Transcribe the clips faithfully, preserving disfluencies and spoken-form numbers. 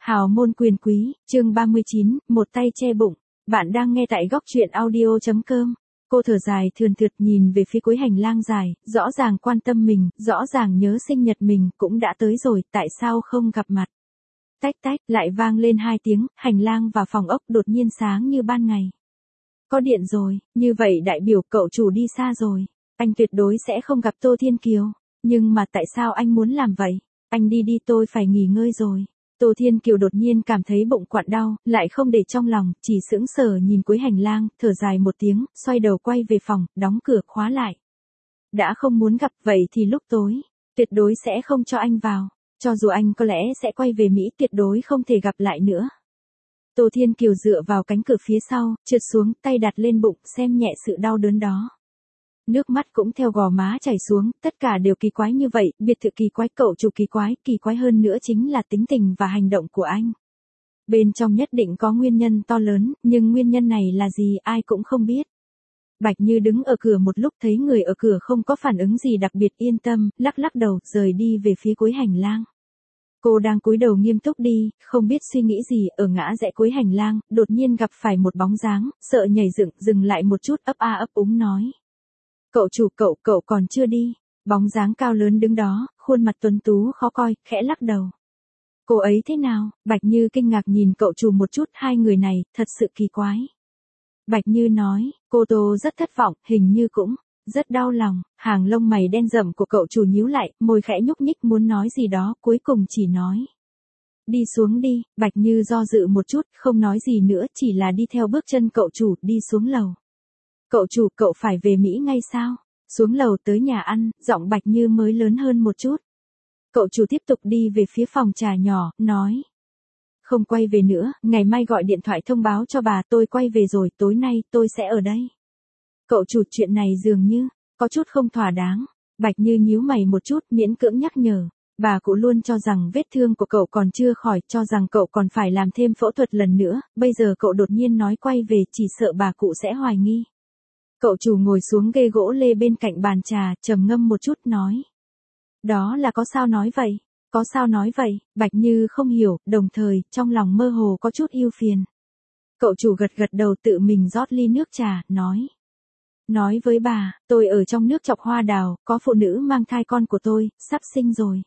Hào môn quyền quý, chương ba mươi chín, một tay che bụng. Bạn đang nghe tại góc truyện audio chấm com. Cô thở dài thườn thượt nhìn về phía cuối hành lang dài, rõ ràng quan tâm mình, rõ ràng nhớ sinh nhật mình, cũng đã tới rồi, tại sao không gặp mặt. Tách tách, lại vang lên hai tiếng, hành lang và phòng ốc đột nhiên sáng như ban ngày. Có điện rồi, như vậy đại biểu cậu chủ đi xa rồi. Anh tuyệt đối sẽ không gặp Tô Thiên Kiều. Nhưng mà tại sao anh muốn làm vậy? Anh đi đi, tôi phải nghỉ ngơi rồi. Tô Thiên Kiều đột nhiên cảm thấy bụng quặn đau, lại không để trong lòng, chỉ sững sờ nhìn cuối hành lang, thở dài một tiếng, xoay đầu quay về phòng, đóng cửa khóa lại. Đã không muốn gặp vậy thì lúc tối, tuyệt đối sẽ không cho anh vào. Cho dù anh có lẽ sẽ quay về Mỹ, tuyệt đối không thể gặp lại nữa. Tô Thiên Kiều dựa vào cánh cửa phía sau, trượt xuống, tay đặt lên bụng, xem nhẹ sự đau đớn đó. Nước mắt cũng theo gò má chảy xuống, tất cả đều kỳ quái như vậy, biệt thự kỳ quái, cậu chủ kỳ quái, kỳ quái hơn nữa chính là tính tình và hành động của anh. Bên trong nhất định có nguyên nhân to lớn, nhưng nguyên nhân này là gì ai cũng không biết. Bạch Như đứng ở cửa một lúc thấy người ở cửa không có phản ứng gì đặc biệt, yên tâm, lắc lắc đầu, rời đi về phía cuối hành lang. Cô đang cúi đầu nghiêm túc đi, không biết suy nghĩ gì, ở ngã rẽ cuối hành lang, đột nhiên gặp phải một bóng dáng, sợ nhảy dựng, dừng lại một chút, ấp a ấp úng nói. Cậu chủ, cậu, cậu còn chưa đi. Bóng dáng cao lớn đứng đó, khuôn mặt tuấn tú khó coi, khẽ lắc đầu. Cô ấy thế nào? Bạch Như kinh ngạc nhìn cậu chủ một chút, hai người này, thật sự kỳ quái. Bạch Như nói, cô Tô rất thất vọng, hình như cũng rất đau lòng. Hàng lông mày đen rậm của cậu chủ nhíu lại, môi khẽ nhúc nhích muốn nói gì đó, cuối cùng chỉ nói. Đi xuống đi. Bạch Như do dự một chút, không nói gì nữa, chỉ là đi theo bước chân cậu chủ, đi xuống lầu. Cậu chủ, cậu phải về Mỹ ngay sao? Xuống lầu tới nhà ăn, giọng Bạch Như mới lớn hơn một chút. Cậu chủ tiếp tục đi về phía phòng trà nhỏ, nói. Không quay về nữa, ngày mai gọi điện thoại thông báo cho bà, tôi quay về rồi, tối nay tôi sẽ ở đây. Cậu chủ, chuyện này dường như có chút không thỏa đáng. Bạch Như nhíu mày một chút, miễn cưỡng nhắc nhở. Bà cụ luôn cho rằng vết thương của cậu còn chưa khỏi, cho rằng cậu còn phải làm thêm phẫu thuật lần nữa, bây giờ cậu đột nhiên nói quay về, chỉ sợ bà cụ sẽ hoài nghi. Cậu chủ ngồi xuống ghế gỗ lê bên cạnh bàn trà, trầm ngâm một chút nói. Đó là có sao nói vậy? Có sao nói vậy? Bạch Như không hiểu, đồng thời, trong lòng mơ hồ có chút ưu phiền. Cậu chủ gật gật đầu, tự mình rót ly nước trà, nói. Nói với bà, tôi ở trong nước chọc hoa đào, có phụ nữ mang thai con của tôi, sắp sinh rồi.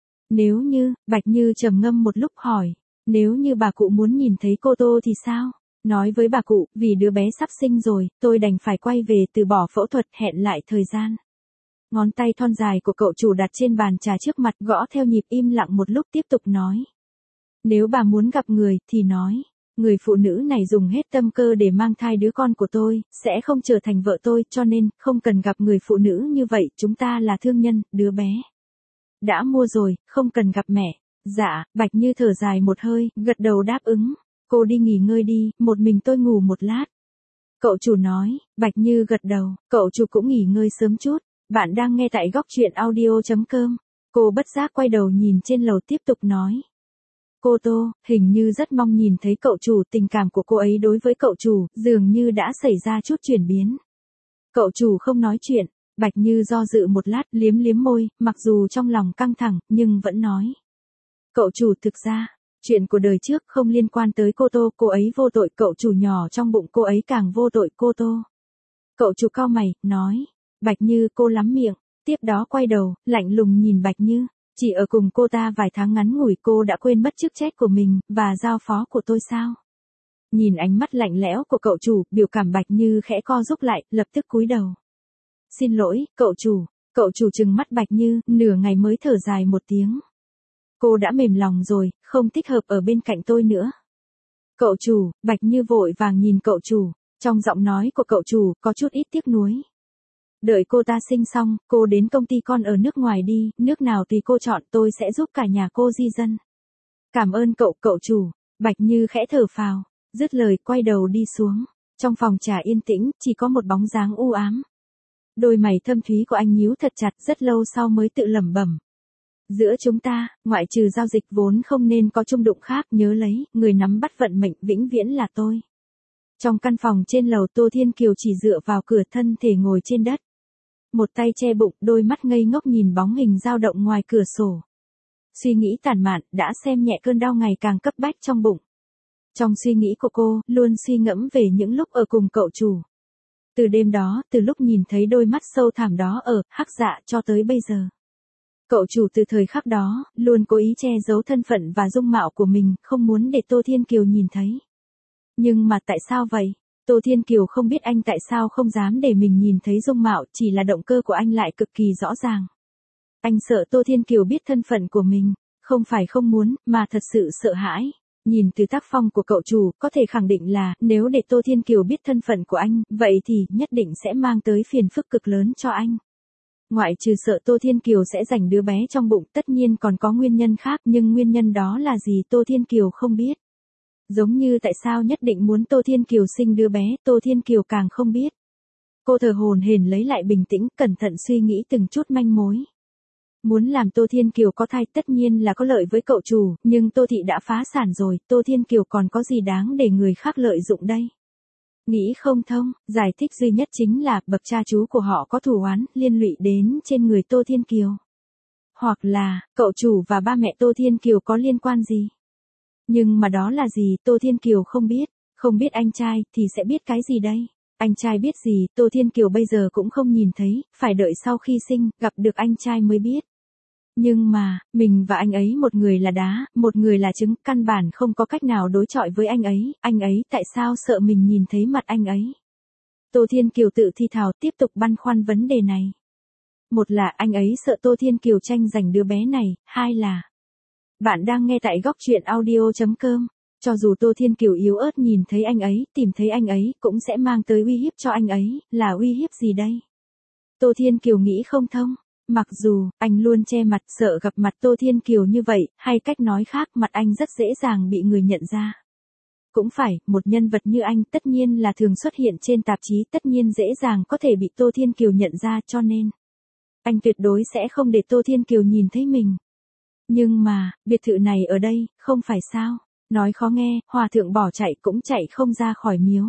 Nếu như, Bạch Như trầm ngâm một lúc hỏi, nếu như bà cụ muốn nhìn thấy cô Tô thì sao? Nói với bà cụ, vì đứa bé sắp sinh rồi, tôi đành phải quay về từ bỏ phẫu thuật, hẹn lại thời gian. Ngón tay thon dài của cậu chủ đặt trên bàn trà trước mặt, gõ theo nhịp, im lặng một lúc tiếp tục nói. Nếu bà muốn gặp người, thì nói. Người phụ nữ này dùng hết tâm cơ để mang thai đứa con của tôi, sẽ không trở thành vợ tôi, cho nên, không cần gặp người phụ nữ như vậy, chúng ta là thương nhân, đứa bé đã mua rồi, không cần gặp mẹ. Dạ, Bạch Như thở dài một hơi, gật đầu đáp ứng. Cô đi nghỉ ngơi đi, một mình tôi ngủ một lát. Cậu chủ nói. Bạch Như gật đầu, cậu chủ cũng nghỉ ngơi sớm chút. Bạn đang nghe tại góc truyện audio chấm com. Cô bất giác quay đầu nhìn trên lầu tiếp tục nói. Cô Tô, hình như rất mong nhìn thấy cậu chủ, tình cảm của cô ấy đối với cậu chủ, dường như đã xảy ra chút chuyển biến. Cậu chủ không nói chuyện, Bạch Như do dự một lát, liếm liếm môi, mặc dù trong lòng căng thẳng, nhưng vẫn nói. Cậu chủ, thực ra, chuyện của đời trước không liên quan tới cô Tô, cô ấy vô tội, cậu chủ nhỏ trong bụng cô ấy càng vô tội, cô Tô. Cậu chủ cau mày, nói. Bạch Như, cô lắm miệng, tiếp đó quay đầu, lạnh lùng nhìn Bạch Như. Chỉ ở cùng cô ta vài tháng ngắn ngủi, cô đã quên mất chức trách của mình, và giao phó của tôi sao? Nhìn ánh mắt lạnh lẽo của cậu chủ, biểu cảm Bạch Như khẽ co rúm lại, lập tức cúi đầu. Xin lỗi, cậu chủ. Cậu chủ trừng mắt Bạch Như, nửa ngày mới thở dài một tiếng. Cô đã mềm lòng rồi, không thích hợp ở bên cạnh tôi nữa. Cậu chủ, Bạch Như vội vàng nhìn cậu chủ, trong giọng nói của cậu chủ có chút ít tiếc nuối. Đợi cô ta sinh xong, cô đến công ty con ở nước ngoài đi, nước nào tùy cô chọn, tôi sẽ giúp cả nhà cô di dân. Cảm ơn cậu, cậu chủ. Bạch Như khẽ thở phào, dứt lời quay đầu đi xuống. Trong phòng trà yên tĩnh, chỉ có một bóng dáng u ám. Đôi mày thâm thúy của anh nhíu thật chặt, rất lâu sau mới tự lẩm bẩm. Giữa chúng ta, ngoại trừ giao dịch vốn không nên có chung đụng khác, nhớ lấy, người nắm bắt vận mệnh vĩnh viễn là tôi. Trong căn phòng trên lầu, Tô Thiên Kiều chỉ dựa vào cửa, thân thể ngồi trên đất. Một tay che bụng, đôi mắt ngây ngốc nhìn bóng hình dao động ngoài cửa sổ. Suy nghĩ tản mạn đã xem nhẹ cơn đau ngày càng cấp bách trong bụng. Trong suy nghĩ của cô, luôn suy ngẫm về những lúc ở cùng cậu chủ. Từ đêm đó, từ lúc nhìn thấy đôi mắt sâu thẳm đó ở Hắc Dạ cho tới bây giờ. Cậu chủ từ thời khắc đó, luôn cố ý che giấu thân phận và dung mạo của mình, không muốn để Tô Thiên Kiều nhìn thấy. Nhưng mà tại sao vậy? Tô Thiên Kiều không biết anh tại sao không dám để mình nhìn thấy dung mạo, chỉ là động cơ của anh lại cực kỳ rõ ràng. Anh sợ Tô Thiên Kiều biết thân phận của mình, không phải không muốn, mà thật sự sợ hãi. Nhìn từ tác phong của cậu chủ, có thể khẳng định là, nếu để Tô Thiên Kiều biết thân phận của anh, vậy thì, nhất định sẽ mang tới phiền phức cực lớn cho anh. Ngoại trừ sợ Tô Thiên Kiều sẽ giành đứa bé trong bụng, tất nhiên còn có nguyên nhân khác, nhưng nguyên nhân đó là gì Tô Thiên Kiều không biết. Giống như tại sao nhất định muốn Tô Thiên Kiều sinh đứa bé, Tô Thiên Kiều càng không biết. Cô thở hổn hển lấy lại bình tĩnh, cẩn thận suy nghĩ từng chút manh mối. Muốn làm Tô Thiên Kiều có thai tất nhiên là có lợi với cậu chủ, nhưng Tô Thị đã phá sản rồi, Tô Thiên Kiều còn có gì đáng để người khác lợi dụng đây? Nghĩ không thông, giải thích duy nhất chính là bậc cha chú của họ có thù oán, liên lụy đến trên người Tô Thiên Kiều. Hoặc là, cậu chủ và ba mẹ Tô Thiên Kiều có liên quan gì? Nhưng mà đó là gì Tô Thiên Kiều không biết, không biết anh trai thì sẽ biết cái gì đây? Anh trai biết gì Tô Thiên Kiều bây giờ cũng không nhìn thấy, phải đợi sau khi sinh, gặp được anh trai mới biết. Nhưng mà, mình và anh ấy một người là đá, một người là trứng, căn bản không có cách nào đối chọi với anh ấy, anh ấy tại sao sợ mình nhìn thấy mặt anh ấy? Tô Thiên Kiều tự thi thào tiếp tục băn khoăn vấn đề này. Một là anh ấy sợ Tô Thiên Kiều tranh giành đứa bé này, hai là... Bạn đang nghe tại góc truyện audio chấm com. Cho dù Tô Thiên Kiều yếu ớt nhìn thấy anh ấy, tìm thấy anh ấy, cũng sẽ mang tới uy hiếp cho anh ấy, là uy hiếp gì đây? Tô Thiên Kiều nghĩ không thông. Mặc dù, anh luôn che mặt sợ gặp mặt Tô Thiên Kiều như vậy, hay cách nói khác mặt anh rất dễ dàng bị người nhận ra. Cũng phải, một nhân vật như anh tất nhiên là thường xuất hiện trên tạp chí tất nhiên dễ dàng có thể bị Tô Thiên Kiều nhận ra cho nên. Anh tuyệt đối sẽ không để Tô Thiên Kiều nhìn thấy mình. Nhưng mà, biệt thự này ở đây, không phải sao? Nói khó nghe, hòa thượng bỏ chạy cũng chạy không ra khỏi miếu.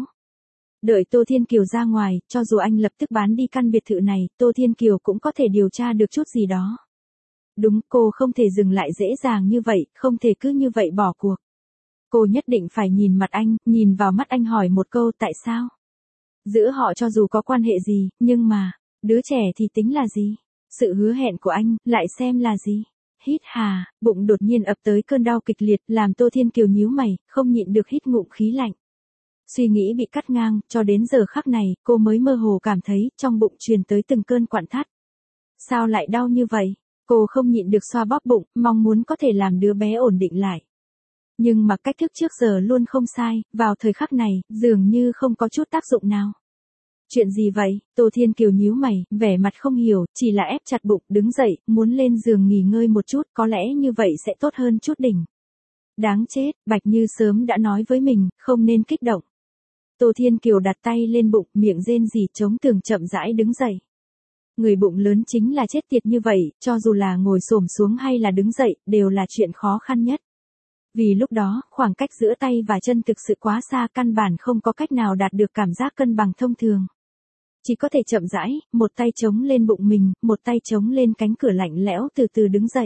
Đợi Tô Thiên Kiều ra ngoài, cho dù anh lập tức bán đi căn biệt thự này, Tô Thiên Kiều cũng có thể điều tra được chút gì đó. Đúng, cô không thể dừng lại dễ dàng như vậy, không thể cứ như vậy bỏ cuộc. Cô nhất định phải nhìn mặt anh, nhìn vào mắt anh hỏi một câu tại sao. Giữa họ cho dù có quan hệ gì, nhưng mà, đứa trẻ thì tính là gì? Sự hứa hẹn của anh, lại xem là gì? Hít hà, bụng đột nhiên ập tới cơn đau kịch liệt, làm Tô Thiên Kiều nhíu mày, không nhịn được hít ngụm khí lạnh. Suy nghĩ bị cắt ngang, cho đến giờ khắc này, cô mới mơ hồ cảm thấy, trong bụng truyền tới từng cơn quặn thắt. Sao lại đau như vậy? Cô không nhịn được xoa bóp bụng, mong muốn có thể làm đứa bé ổn định lại. Nhưng mà cách thức trước giờ luôn không sai, vào thời khắc này, dường như không có chút tác dụng nào. Chuyện gì vậy? Tô Thiên Kiều nhíu mày, vẻ mặt không hiểu, chỉ là ép chặt bụng, đứng dậy, muốn lên giường nghỉ ngơi một chút, có lẽ như vậy sẽ tốt hơn chút đỉnh. Đáng chết, Bạch Như sớm đã nói với mình, không nên kích động. Tô Thiên Kiều đặt tay lên bụng, miệng rên rỉ chống tường chậm rãi đứng dậy. Người bụng lớn chính là chết tiệt như vậy, cho dù là ngồi xổm xuống hay là đứng dậy, đều là chuyện khó khăn nhất. Vì lúc đó, khoảng cách giữa tay và chân thực sự quá xa, căn bản không có cách nào đạt được cảm giác cân bằng thông thường. Chỉ có thể chậm rãi, một tay chống lên bụng mình, một tay chống lên cánh cửa lạnh lẽo từ từ đứng dậy.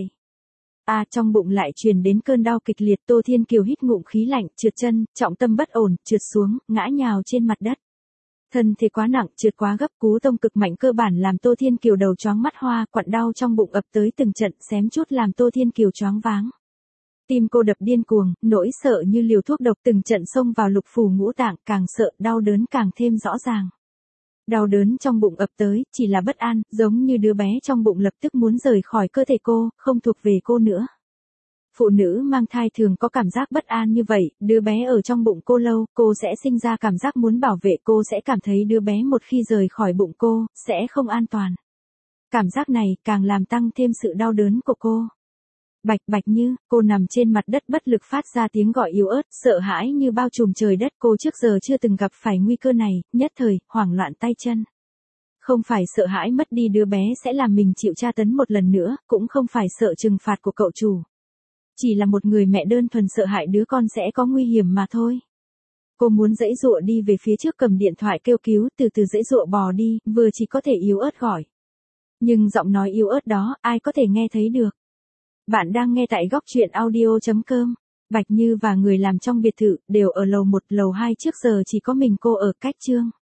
À, trong bụng lại truyền đến cơn đau kịch liệt, Tô Thiên Kiều hít ngụm khí lạnh, trượt chân, trọng tâm bất ổn, trượt xuống, ngã nhào trên mặt đất. Thân thể quá nặng, trượt quá gấp, cú tông cực mạnh cơ bản làm Tô Thiên Kiều đầu choáng mắt hoa, quặn đau trong bụng ập tới từng trận, xém chút làm Tô Thiên Kiều choáng váng. Tim cô đập điên cuồng, nỗi sợ như liều thuốc độc từng trận xông vào lục phủ ngũ tạng, càng sợ, đau đớn càng thêm rõ ràng. Đau đớn trong bụng ập tới, chỉ là bất an, giống như đứa bé trong bụng lập tức muốn rời khỏi cơ thể cô, không thuộc về cô nữa. Phụ nữ mang thai thường có cảm giác bất an như vậy, đứa bé ở trong bụng cô lâu, cô sẽ sinh ra cảm giác muốn bảo vệ, cô sẽ cảm thấy đứa bé một khi rời khỏi bụng cô, sẽ không an toàn. Cảm giác này càng làm tăng thêm sự đau đớn của cô. Bạch Bạch Như, cô nằm trên mặt đất bất lực phát ra tiếng gọi yếu ớt, sợ hãi như bao trùm trời đất, cô trước giờ chưa từng gặp phải nguy cơ này, nhất thời, hoảng loạn tay chân. Không phải sợ hãi mất đi đứa bé sẽ làm mình chịu tra tấn một lần nữa, cũng không phải sợ trừng phạt của cậu chủ. Chỉ là một người mẹ đơn thuần sợ hãi đứa con sẽ có nguy hiểm mà thôi. Cô muốn giãy giụa đi về phía trước cầm điện thoại kêu cứu, từ từ giãy giụa bò đi, vừa chỉ có thể yếu ớt gọi. Nhưng giọng nói yếu ớt đó, ai có thể nghe thấy được. Bạn đang nghe tại góc truyện audio chấm com. Bạch Như và người làm trong biệt thự đều ở lầu một lầu hai, trước giờ chỉ có mình cô ở cách Trương.